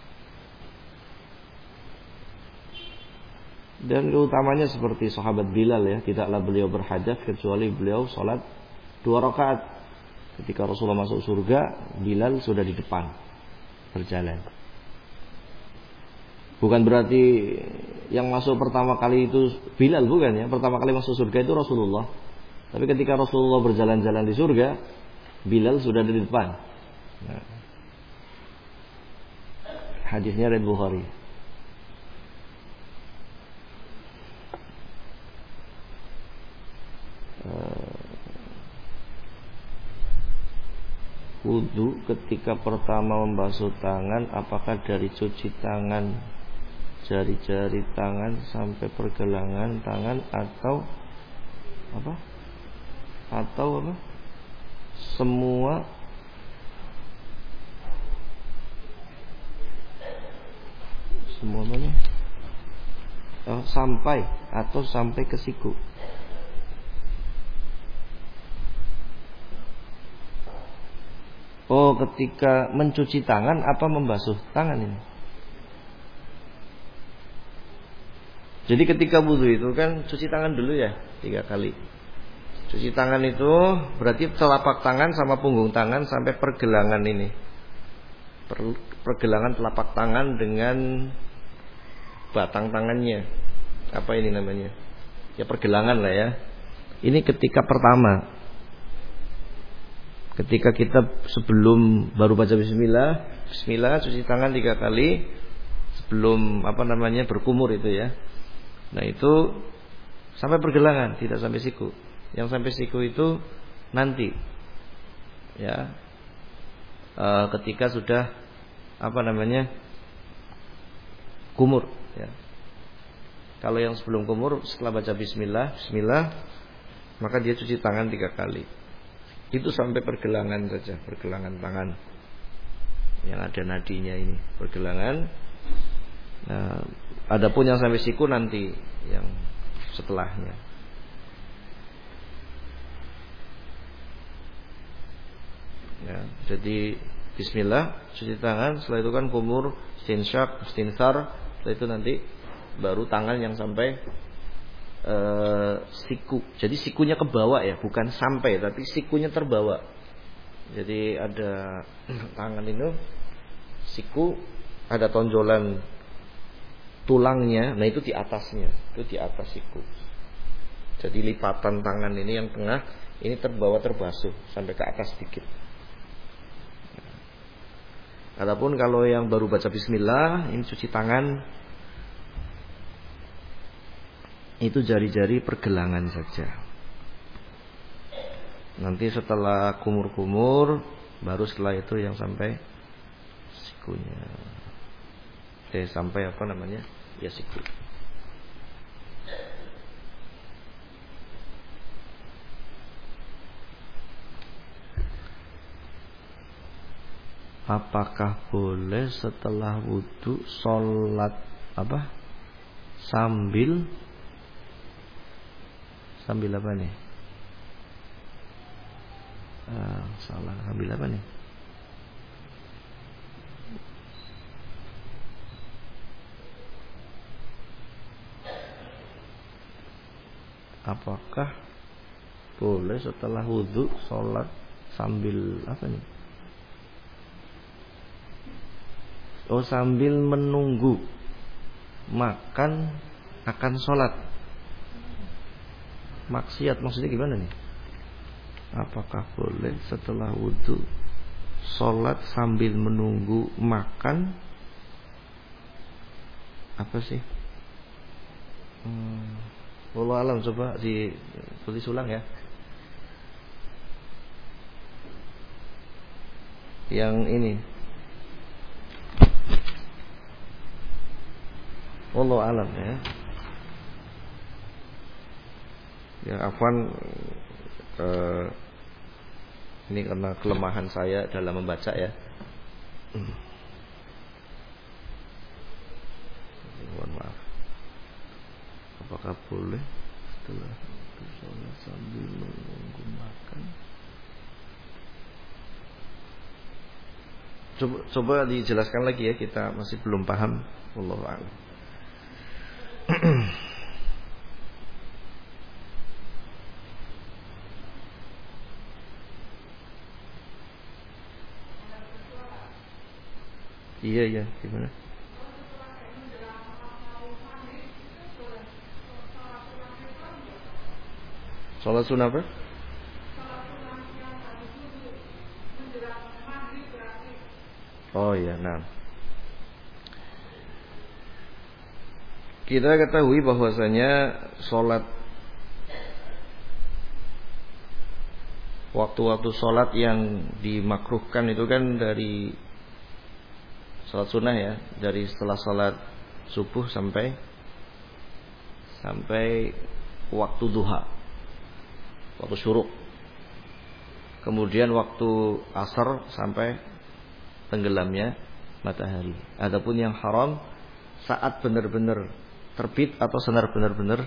Dan keutamanya seperti sahabat Bilal ya, tidaklah beliau berhajat kecuali beliau sholat 2 rakaat. Ketika Rasulullah masuk surga, Bilal sudah di depan berjalan. Bukan berarti yang masuk pertama kali itu Bilal, bukan ya. Pertama kali masuk surga itu Rasulullah. Tapi ketika Rasulullah berjalan-jalan di surga, Bilal sudah ada di depan. Nah. Hadisnya riwayat Bukhari. Wudu ketika pertama membasuh tangan, apakah dari cuci tangan jari-jari tangan sampai pergelangan tangan atau apa? Atau apa? Semua mana? Sampai atau sampai ke siku. Oh, ketika mencuci tangan apa membasuh tangan ini? Jadi ketika wudu itu kan cuci tangan dulu ya 3 kali. Cuci tangan itu berarti telapak tangan sama punggung tangan sampai pergelangan ini. Pergelangan telapak tangan dengan batang tangannya. Apa ini namanya? Ya pergelangan lah ya. Ini ketika pertama. Ketika kita sebelum baru baca bismillah, cuci tangan 3 kali sebelum berkumur itu ya. Nah itu sampai pergelangan, tidak sampai siku. Yang sampai siku itu nanti, ya, ketika sudah kumur. Ya. Kalau yang sebelum kumur, setelah baca bismillah, maka dia cuci tangan 3 kali. Itu sampai pergelangan saja, pergelangan tangan yang ada nadinya ini, pergelangan. Nah, adapun yang sampai siku nanti yang setelahnya. Ya, jadi bismillah, cuci tangan, setelah itu kan kumur, stinsar, setelah itu nanti baru tangan yang sampai siku. Jadi sikunya ke bawah ya, bukan sampai, tapi sikunya terbawa. Jadi ada tangan itu, siku, ada tonjolan tulangnya, nah itu di atasnya, itu di atas siku. Jadi lipatan tangan ini yang tengah ini terbawa terbasuh sampai ke atas sedikit. Adapun kalau yang baru baca bismillah, ini cuci tangan, itu jari-jari pergelangan saja. Nanti setelah kumur-kumur, baru setelah itu yang sampai sikunya. Sampai ya siku. Apakah boleh setelah wudu sholat apa? Sambil apa nih? Salah, sambil apa nih? Apakah boleh setelah wudu sholat sambil apa nih? Oh, sambil menunggu makan akan sholat. Maksiat maksudnya gimana nih? Apakah boleh setelah wudu sholat sambil menunggu makan? Apa sih? Wallahu alam, coba ditulis ulang ya. Yang ini. Wallahu alam ya. Ya afwan, ini karena kelemahan saya dalam membaca ya. Mohon maaf. Apakah boleh setelah sholat sambil menunggu makan? Coba dijelaskan lagi ya, kita masih belum paham. Wallahu a'lam. Iya, gimana? Sholat sunnah apa? Oh iya, nah. Kita ketahui bahwasanya sholat, waktu-waktu sholat yang dimakruhkan itu kan dari sholat sunnah ya, dari setelah sholat subuh sampai waktu duha, waktu syuruk. Kemudian waktu asar sampai tenggelamnya matahari. Adapun yang haram saat benar-benar terbit atau senar benar-benar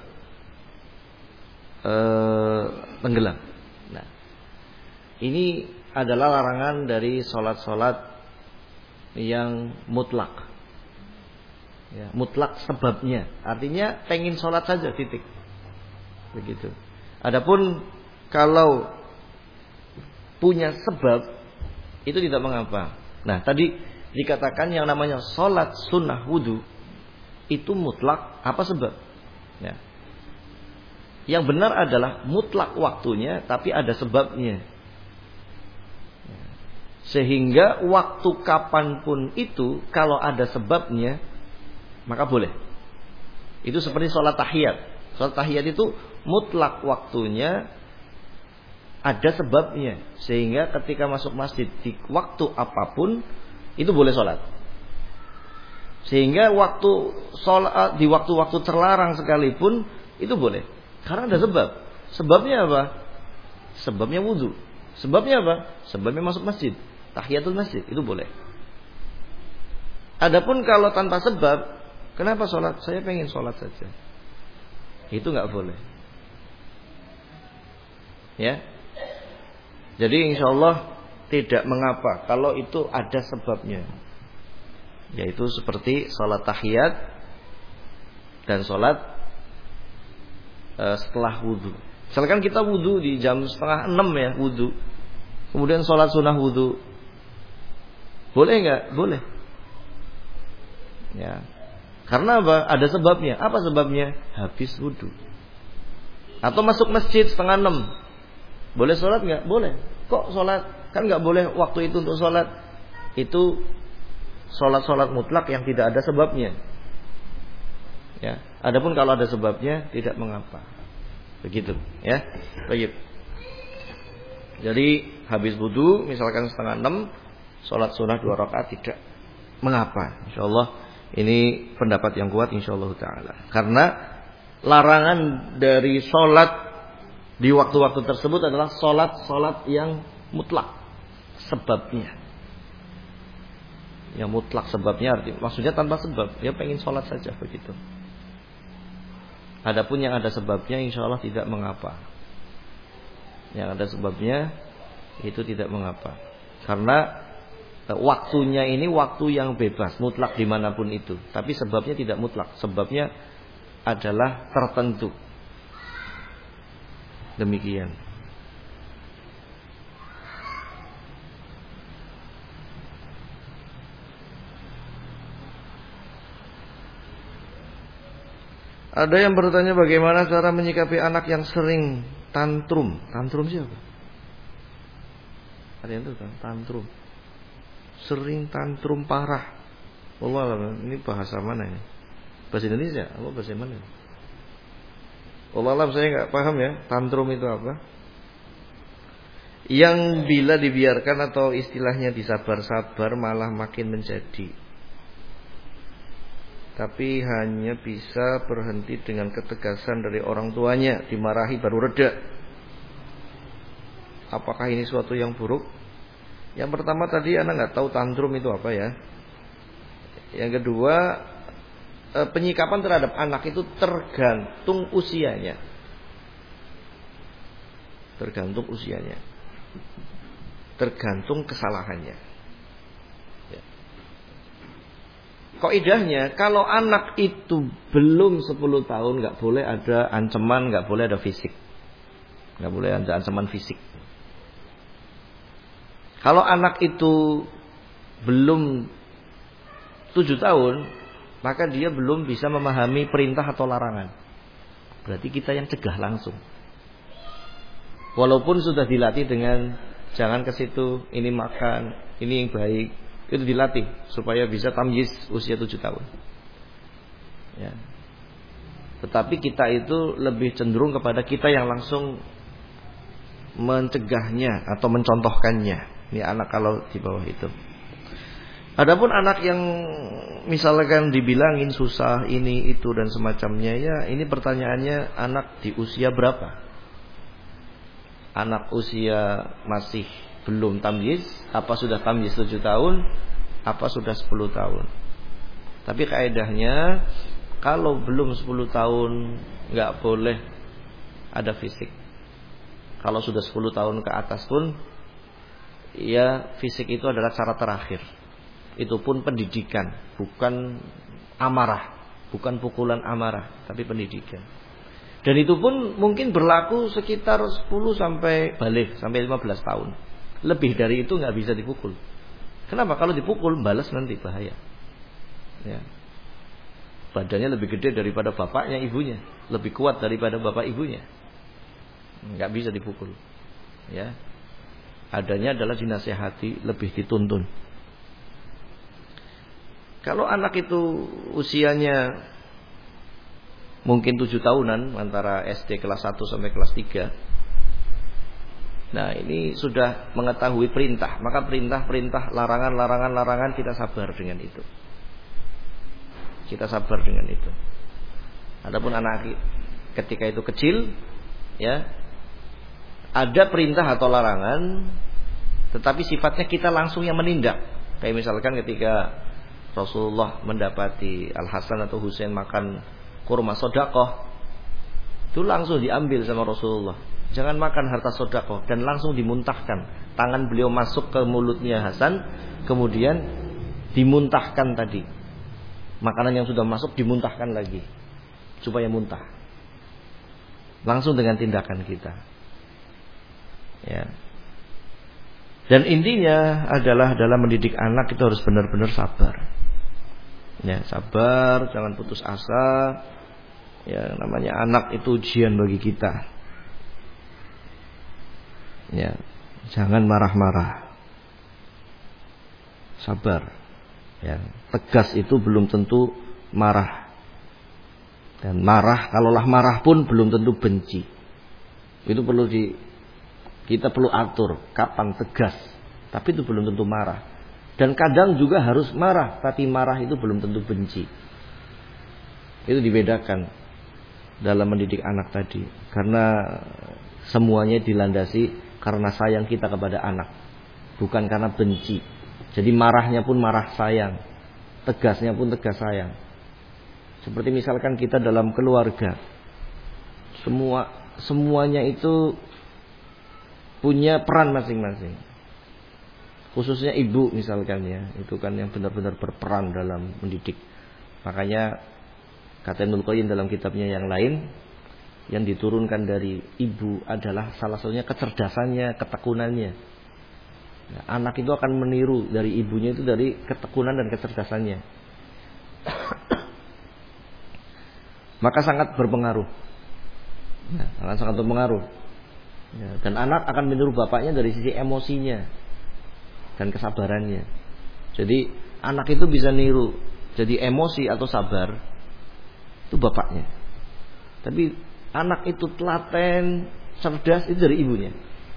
tenggelam. Nah, ini adalah larangan dari sholat-sholat yang mutlak. Ya, mutlak sebabnya. Artinya pengen sholat saja, titik. Begitu. Adapun kalau punya sebab itu tidak mengapa. Nah, tadi dikatakan yang namanya sholat sunnah wudu itu mutlak apa sebab? Ya. Yang benar adalah mutlak waktunya tapi ada sebabnya. Sehingga waktu kapanpun itu kalau ada sebabnya maka boleh. Itu seperti sholat tahiyat. Sholat tahiyat itu mutlak waktunya ada sebabnya, sehingga ketika masuk masjid di waktu apapun itu boleh sholat. Sehingga waktu sholat di waktu-waktu terlarang sekalipun itu boleh, karena ada sebab. Sebabnya apa? Sebabnya wudu. Sebabnya apa? Sebabnya masuk masjid, tahiyatul masjid, itu boleh. Adapun kalau tanpa sebab, kenapa sholat? Saya pengen sholat saja, itu nggak boleh. Ya. Jadi insya Allah tidak mengapa kalau itu ada sebabnya. Yaitu seperti sholat tahiyat dan sholat setelah wudu. Misalkan kita wudu di jam 5:30 ya, wudu. Kemudian sholat sunnah wudu. Boleh nggak? Boleh. Ya. Karena apa? Ada sebabnya. Apa sebabnya? Habis wudu. Atau masuk masjid 5:30. Boleh sholat nggak? Boleh. Kok sholat? Kan nggak boleh waktu itu untuk sholat. Itu sholat mutlak yang tidak ada sebabnya. Ya. Adapun kalau ada sebabnya tidak mengapa. Begitu. Ya. Baik. Jadi habis wudu misalkan 5:30 sholat sunnah 2 rakaat tidak mengapa. Insyaallah ini pendapat yang kuat insyaallah taala. Karena larangan dari sholat di waktu-waktu tersebut adalah sholat yang mutlak sebabnya. Yang mutlak sebabnya maksudnya tanpa sebab, dia pengen sholat saja begitu. Adapun yang ada sebabnya insya Allah tidak mengapa. Yang ada sebabnya itu tidak mengapa. Karena waktunya ini waktu yang bebas, mutlak dimanapun itu. Tapi sebabnya tidak mutlak, sebabnya adalah tertentu. Demikian. Ada yang bertanya bagaimana cara menyikapi anak yang sering tantrum. Tantrum siapa? Ada yang tahu kan? Tantrum. Sering tantrum parah. Allah, ini bahasa mana ini? Bahasa Indonesia? Apa bahasa mana? Allah, saya nggak paham ya. Tantrum itu apa? Yang bila dibiarkan atau istilahnya disabar-sabar malah makin menjadi. Tapi hanya bisa berhenti dengan ketegasan dari orang tuanya, dimarahi baru reda. Apakah ini suatu yang buruk? Yang pertama tadi anak nggak tahu tantrum itu apa ya. Yang kedua, penyikapan terhadap anak itu tergantung usianya. Tergantung usianya. Tergantung kesalahannya. Kaidahnya, kalau anak itu belum 10 tahun nggak boleh ada ancaman, nggak boleh ada fisik, nggak boleh ada ancaman fisik. Kalau anak itu belum 7 tahun, maka dia belum bisa memahami perintah atau larangan. Berarti kita yang cegah langsung. Walaupun sudah dilatih dengan jangan ke situ, ini makan, ini yang baik. Itu dilatih supaya bisa tamyiz usia 7 tahun. Ya. Tetapi kita itu lebih cenderung kepada kita yang langsung mencegahnya atau mencontohkannya. Ini anak kalau di bawah itu. Adapun anak yang misalkan dibilangin susah ini itu dan semacamnya, ya ini pertanyaannya anak di usia berapa? Anak usia masih belum tamyiz, apa sudah tamyiz 7 tahun, apa sudah 10 tahun. Tapi kaidahnya kalau belum 10 tahun nggak boleh ada fisik. Kalau sudah 10 tahun ke atas pun, ya fisik itu adalah cara terakhir. Itu pun pendidikan, bukan amarah, bukan pukulan amarah, tapi pendidikan. Dan itu pun mungkin berlaku sekitar 10 sampai balik, sampai 15 tahun. Lebih dari itu nggak bisa dipukul. Kenapa? Kalau dipukul balas nanti bahaya. Ya. Badannya lebih gede daripada bapaknya ibunya, lebih kuat daripada bapak ibunya. Nggak bisa dipukul. Ya. Adanya adalah dinasihati, lebih dituntun. Kalau anak itu usianya mungkin 7 tahunan, antara SD kelas 1 sampai kelas 3. Nah ini sudah mengetahui perintah. Maka perintah-perintah, larangan kita sabar dengan itu. Kita sabar dengan itu. Adapun anak ketika itu kecil, ya ada perintah atau larangan, tetapi sifatnya kita langsung yang menindak. Kayak misalkan ketika Rasulullah mendapati Al-Hasan atau Husain makan kurma sedekah, itu langsung diambil sama Rasulullah. Jangan makan harta sedekah, dan langsung dimuntahkan. Tangan beliau masuk ke mulutnya Hasan, kemudian dimuntahkan tadi. Makanan yang sudah masuk dimuntahkan lagi supaya muntah. Langsung dengan tindakan kita. Ya. Dan intinya adalah dalam mendidik anak itu harus benar-benar sabar. Ya, sabar, jangan putus asa. Ya, namanya anak itu ujian bagi kita. Ya, jangan marah-marah. Sabar. Ya, tegas itu belum tentu marah. Dan marah, kalaulah marah pun belum tentu benci. Itu kita perlu atur kapan tegas. Tapi itu belum tentu marah. Dan kadang juga harus marah, tapi marah itu belum tentu benci. Itu dibedakan dalam mendidik anak tadi. Karena semuanya dilandasi karena sayang kita kepada anak, bukan karena benci. Jadi marahnya pun marah sayang, tegasnya pun tegas sayang. Seperti misalkan kita dalam keluarga, semuanya itu punya peran masing-masing. Khususnya ibu misalkan ya, itu kan yang benar-benar berperan dalam mendidik. Makanya kata Ibnu Qayyim dalam kitabnya yang lain, yang diturunkan dari ibu adalah salah satunya kecerdasannya, ketekunannya. Nah, anak itu akan meniru dari ibunya itu dari ketekunan dan kecerdasannya. Maka sangat berpengaruh. Ya, sangat berpengaruh. Ya, dan anak akan meniru bapaknya dari sisi emosinya dan kesabarannya. Jadi anak itu bisa niru. Jadi emosi atau sabar itu bapaknya. Tapi anak itu telaten, cerdas itu dari ibunya.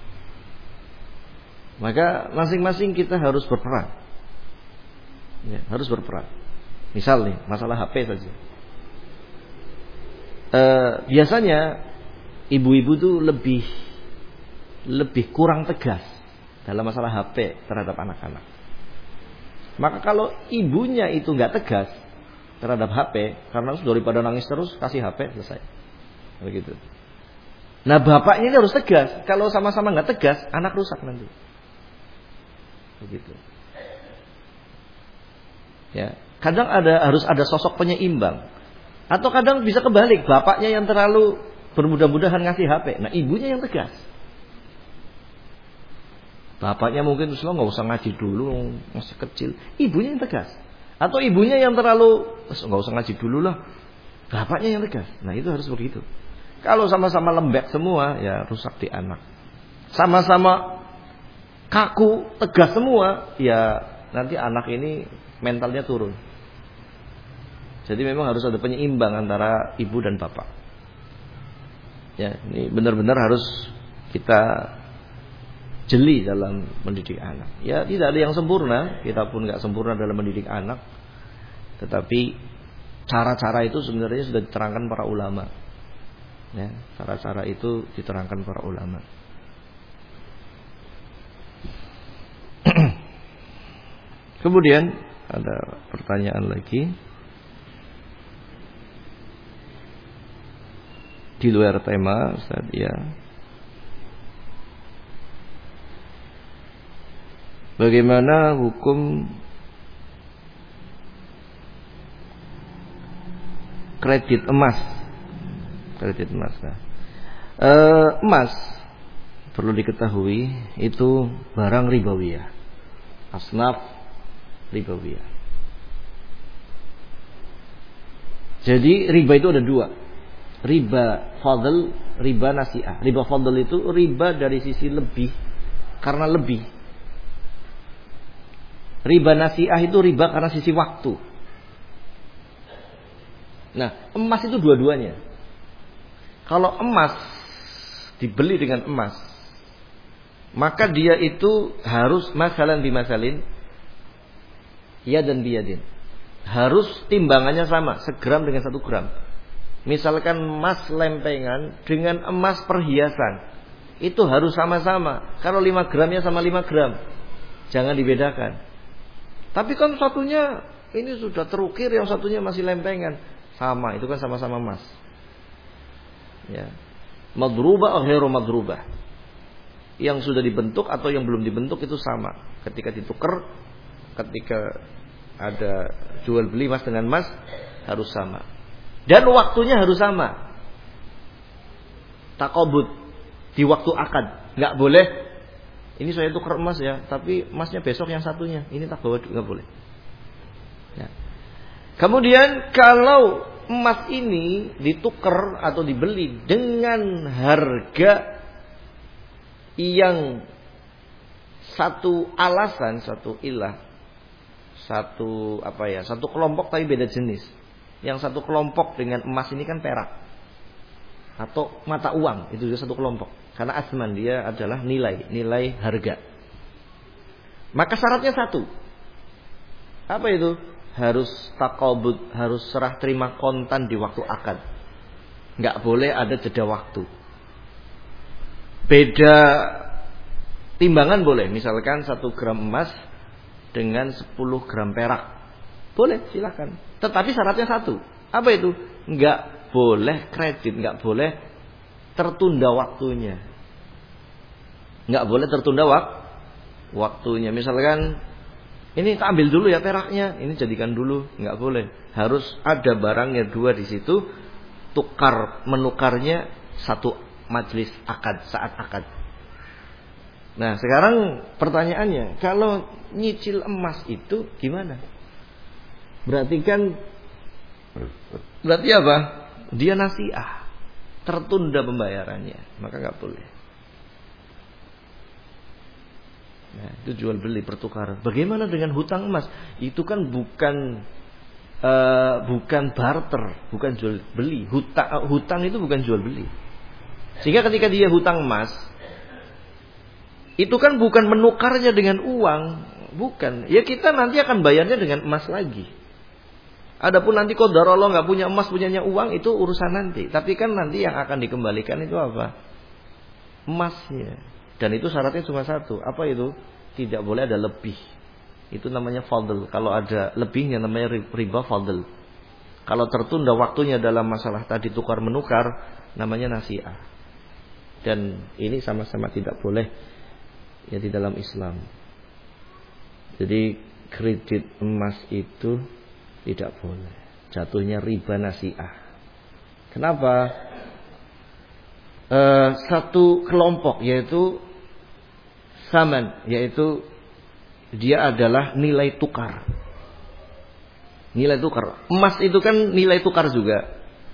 Maka masing-masing kita harus berperan. Ya, harus berperan. Misal nih, masalah HP saja. Biasanya ibu-ibu tuh lebih kurang tegas dalam masalah HP terhadap anak-anak. Maka kalau ibunya itu nggak tegas terhadap HP, karena daripada nangis terus kasih HP selesai. Begitu. Nah bapaknya ini harus tegas. Kalau sama-sama nggak tegas, anak rusak nanti. Begitu. Ya, kadang harus ada sosok penyeimbang. Atau kadang bisa kebalik, bapaknya yang terlalu bermudah-mudahan ngasih HP. Nah ibunya yang tegas. Bapaknya mungkin nggak usah ngaji dulu, masih kecil. Ibunya yang tegas. Atau ibunya yang terlalu nggak usah ngaji dulu lah. Bapaknya yang tegas. Nah itu harus begitu. Kalau sama-sama lembek semua, ya rusak di anak. Sama-sama kaku, tegas semua, ya nanti anak ini mentalnya turun. Jadi memang harus ada penyeimbang antara ibu dan bapak. Ya, ini benar-benar harus kita jeli dalam mendidik anak. Ya, tidak ada yang sempurna, kita pun nggak sempurna dalam mendidik anak. Tetapi cara-cara itu sebenarnya sudah diterangkan para ulama. Ya, cara-cara itu diterangkan para ulama. Kemudian ada pertanyaan lagi di luar tema, Ustaz, ya. Bagaimana hukum kredit emas? Kredit emas. Nah, emas perlu diketahui itu barang ribawiyah, asnaf ribawiyah. Jadi riba itu ada dua, riba fadl, riba nasi'ah. Riba fadl itu riba dari sisi lebih, karena lebih. Riba nasi'ah itu riba karena sisi waktu. Nah, emas itu dua-duanya. Kalau emas dibeli dengan emas, maka dia itu harus masalan bimasalin, yadan biyadin. Harus timbangannya sama, segram dengan 1 gram. Misalkan emas lempengan dengan emas perhiasan, itu harus sama-sama. Kalau 5 gramnya sama 5 gram, jangan dibedakan. Tapi kan satunya ini sudah terukir, yang satunya masih lempengan. Sama, itu kan sama-sama emas. Ya. Madrubah atau ghairu madrubah. Yang sudah dibentuk atau yang belum dibentuk itu sama. Ketika ditukar, ketika ada jual beli emas dengan emas harus sama. Dan waktunya harus sama. Taqabud di waktu akad, enggak boleh ini saya tukar emas ya, tapi emasnya besok yang satunya. Ini tak bawa, enggak boleh. Ya. Kemudian kalau emas ini ditukar atau dibeli dengan harga yang satu alasan, satu ilah, satu kelompok tapi beda jenis. Yang satu kelompok dengan emas ini kan perak atau mata uang, itu juga satu kelompok. Karena asman dia adalah nilai harga. Maka syaratnya satu. Apa itu? Harus taqabud, harus serah terima kontan di waktu akad. Enggak boleh ada jeda waktu. Beda timbangan boleh. Misalkan 1 gram emas dengan 10 gram perak. Boleh, silakan. Tetapi syaratnya satu. Apa itu? Enggak boleh kredit, enggak boleh tertunda waktunya. Enggak boleh tertunda waktunya. Misalkan ini tak ambil dulu ya peraknya, ini jadikan dulu, enggak boleh. Harus ada barangnya 2 di situ, menukarnya satu majelis akad, saat akad. Nah, sekarang pertanyaannya, kalau nyicil emas itu gimana? Berarti apa? Dia nasiah, tertunda pembayarannya, maka enggak boleh. Nah, itu jual beli pertukaran. Bagaimana dengan hutang emas? Itu kan bukan barter, bukan jual beli. Hutang itu bukan jual beli. Sehingga ketika dia hutang emas, itu kan bukan menukarnya dengan uang, bukan. Ya kita nanti akan bayarnya dengan emas lagi. Adapun nanti qadarullah nggak punya emas, punyanya uang, itu urusan nanti. Tapi kan nanti yang akan dikembalikan itu apa? Emasnya. Dan itu syaratnya cuma satu. Apa itu? Tidak boleh ada lebih. Itu namanya fadl. Kalau ada lebihnya namanya riba fadl. Kalau tertunda waktunya dalam masalah tadi tukar menukar, namanya nasiah. Dan ini sama-sama tidak boleh ya di dalam Islam. Jadi kredit emas itu tidak boleh. Jatuhnya riba nasiah. Kenapa? Satu kelompok yaitu saman, yaitu dia adalah nilai tukar. Nilai tukar. Emas itu kan nilai tukar juga.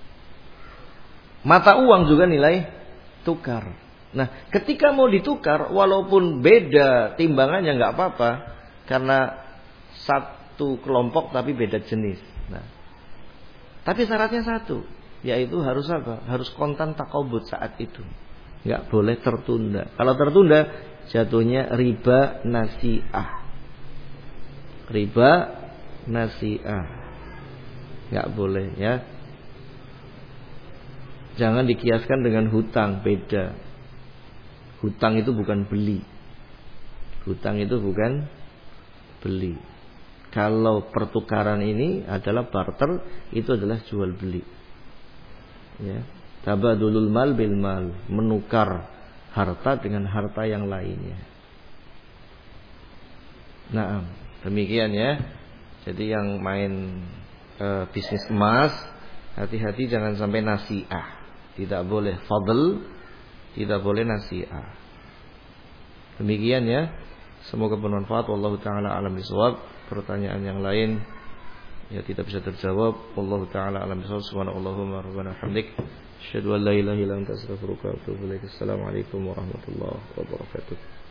Mata uang juga nilai tukar. Nah, ketika mau ditukar, walaupun beda timbangannya nggak apa-apa, karena satu kelompok tapi beda jenis. Nah, tapi syaratnya satu, yaitu harus apa? Harus kontan takobut saat itu. Nggak boleh tertunda. Kalau tertunda, jatuhnya riba nasiah. Riba nasiah. Nggak boleh ya. Jangan dikiaskan dengan hutang, beda. Hutang itu bukan beli. Hutang itu bukan beli. Kalau pertukaran ini adalah barter, itu adalah jual beli. Ya. Tabadulul mal bil mal, menukar harta dengan harta yang lainnya. Nah, demikian ya. Jadi yang main bisnis emas, hati-hati jangan sampai nasiah. Tidak boleh fadl, tidak boleh nasiah. Demikian ya. Semoga bermanfaat. Wallahu taala alam bisawab. Pertanyaan yang lain ya tidak bisa terjawab. Wallahu taala alam bisawab. Subhanallahumma rabbana hamdik, asyhadu an la ilaha illa anta astaghfiruka wa atubu ilaik. Assalamualaikum warahmatullahi wabarakatuh.